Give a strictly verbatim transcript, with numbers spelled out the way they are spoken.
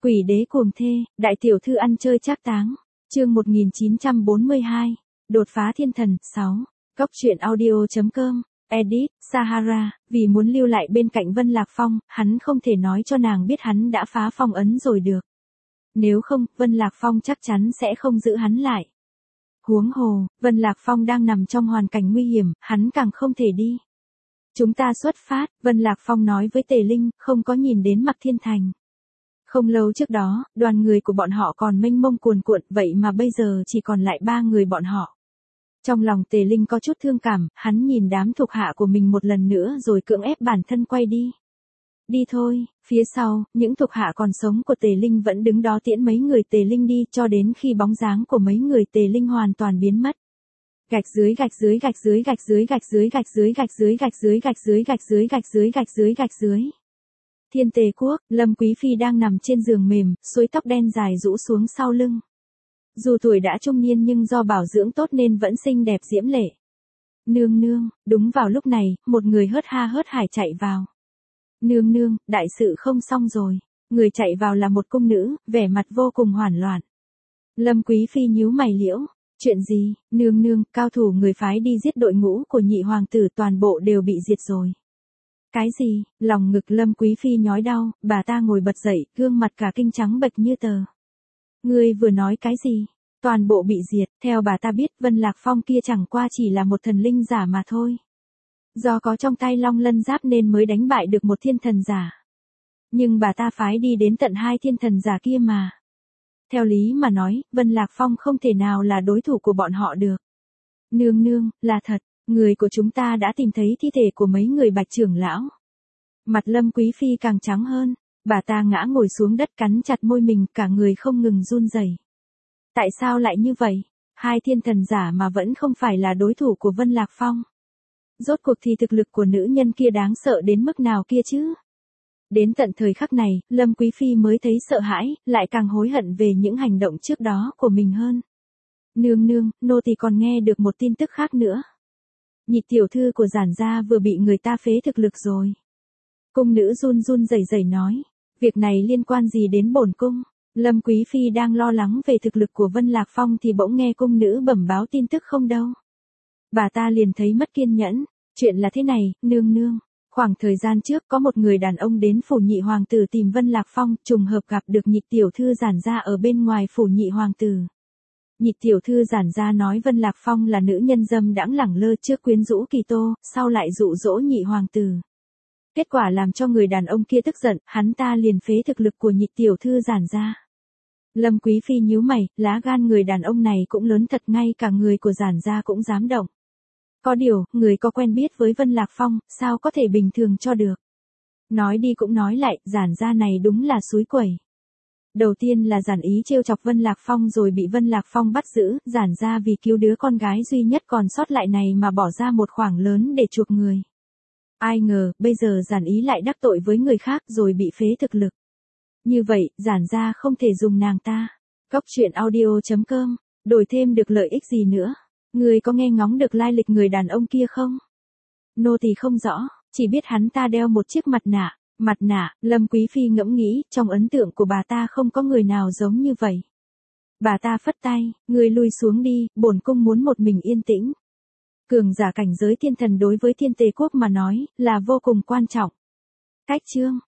Quỷ đế cuồng thê, đại tiểu thư ăn chơi trác táng. Chương một nghìn chín trăm bốn mươi hai. Đột phá thiên thần. sáu. Góc truyện audio.com. Edit, Sahara, vì muốn lưu lại bên cạnh Vân Lạc Phong, hắn không thể nói cho nàng biết hắn đã phá phong ấn rồi được. Nếu không, Vân Lạc Phong chắc chắn sẽ không giữ hắn lại. Huống hồ, Vân Lạc Phong đang nằm trong hoàn cảnh nguy hiểm, hắn càng không thể đi. Chúng ta xuất phát, Vân Lạc Phong nói với Tề Linh, không có nhìn đến Mạc Thiên Thành. Không lâu trước đó, đoàn người của bọn họ còn mênh mông cuồn cuộn, vậy mà bây giờ chỉ còn lại ba người bọn họ. Trong lòng Tề Linh có chút thương cảm, hắn nhìn đám thuộc hạ của mình một lần nữa rồi cưỡng ép bản thân quay đi. Đi thôi, phía sau, những thuộc hạ còn sống của Tề Linh vẫn đứng đó tiễn mấy người Tề Linh đi cho đến khi bóng dáng của mấy người Tề Linh hoàn toàn biến mất. Gạch dưới gạch dưới gạch dưới gạch dưới gạch dưới gạch dưới gạch dưới gạch dưới gạch dưới gạch dưới gạch dưới gạch dưới gạch dưới. Thiên Tề Quốc, Lâm Quý Phi đang nằm trên giường mềm, xuôi tóc đen dài rũ xuống sau lưng. Dù tuổi đã trung niên nhưng do bảo dưỡng tốt nên vẫn xinh đẹp diễm lệ. Nương nương, đúng vào lúc này, một người hớt ha hớt hải chạy vào. Nương nương, đại sự không xong rồi. Người chạy vào là một cung nữ, vẻ mặt vô cùng hoảng loạn. Lâm Quý Phi nhíu mày liễu. Chuyện gì, nương nương, cao thủ người phái đi giết đội ngũ của nhị hoàng tử toàn bộ đều bị diệt rồi. Cái gì, lòng ngực Lâm Quý Phi nhói đau, bà ta ngồi bật dậy, gương mặt cả kinh trắng bệch như tờ. Ngươi vừa nói cái gì? Toàn bộ bị diệt, theo bà ta biết Vân Lạc Phong kia chẳng qua chỉ là một thần linh giả mà thôi. Do có trong tay Long Lân Giáp nên mới đánh bại được một thiên thần giả. Nhưng bà ta phái đi đến tận hai thiên thần giả kia mà. Theo lý mà nói, Vân Lạc Phong không thể nào là đối thủ của bọn họ được. Nương nương, là thật, người của chúng ta đã tìm thấy thi thể của mấy người Bạch trưởng lão. Mặt Lâm Quý Phi càng trắng hơn, bà ta ngã ngồi xuống đất cắn chặt môi mình, cả người không ngừng run rẩy. Tại sao lại như vậy? Hai thiên thần giả mà vẫn không phải là đối thủ của Vân Lạc Phong. Rốt cuộc thì thực lực của nữ nhân kia đáng sợ đến mức nào kia chứ? Đến tận thời khắc này, Lâm Quý Phi mới thấy sợ hãi, lại càng hối hận về những hành động trước đó của mình hơn. Nương nương, nô tỳ còn nghe được một tin tức khác nữa. Nhị tiểu thư của giản gia vừa bị người ta phế thực lực rồi. Cung nữ run run rẩy rẩy nói. Việc này liên quan gì đến bổn cung? Lâm Quý Phi đang lo lắng về thực lực của Vân Lạc Phong thì bỗng nghe cung nữ bẩm báo tin tức không đâu. Bà ta liền thấy mất kiên nhẫn. Chuyện là thế này, nương nương. Khoảng thời gian trước có một người đàn ông đến phủ nhị hoàng tử tìm Vân Lạc Phong, trùng hợp gặp được nhị tiểu thư giản gia ở bên ngoài phủ nhị hoàng tử. Nhị tiểu thư giản gia nói Vân Lạc Phong là nữ nhân dâm đãng lẳng lơ trước quyến rũ Kỳ Tô, sau lại dụ dỗ nhị hoàng tử. Kết quả làm cho người đàn ông kia tức giận, hắn ta liền phế thực lực của nhị tiểu thư giản gia. Lâm Quý Phi nhíu mày, lá gan người đàn ông này cũng lớn thật, ngay cả người của giản gia cũng dám động. Có điều, người có quen biết với Vân Lạc Phong, sao có thể bình thường cho được. Nói đi cũng nói lại, giản gia này đúng là xúi quẩy. Đầu tiên là giản ý trêu chọc Vân Lạc Phong rồi bị Vân Lạc Phong bắt giữ, giản gia vì cứu đứa con gái duy nhất còn sót lại này mà bỏ ra một khoản lớn để chuộc người. Ai ngờ, bây giờ giản ý lại đắc tội với người khác rồi bị phế thực lực. Như vậy, giản gia không thể dùng nàng ta. Góc truyện audio.com, đổi thêm được lợi ích gì nữa? Người có nghe ngóng được lai lịch người đàn ông kia không? Nô tỳ không rõ, chỉ biết hắn ta đeo một chiếc mặt nạ. Mặt nạ, Lâm Quý Phi ngẫm nghĩ, trong ấn tượng của bà ta không có người nào giống như vậy. Bà ta phất tay, người lui xuống đi, bổn cung muốn một mình yên tĩnh. Cường giả cảnh giới thiên thần đối với Thiên Tề Quốc mà nói, là vô cùng quan trọng. Cách chương,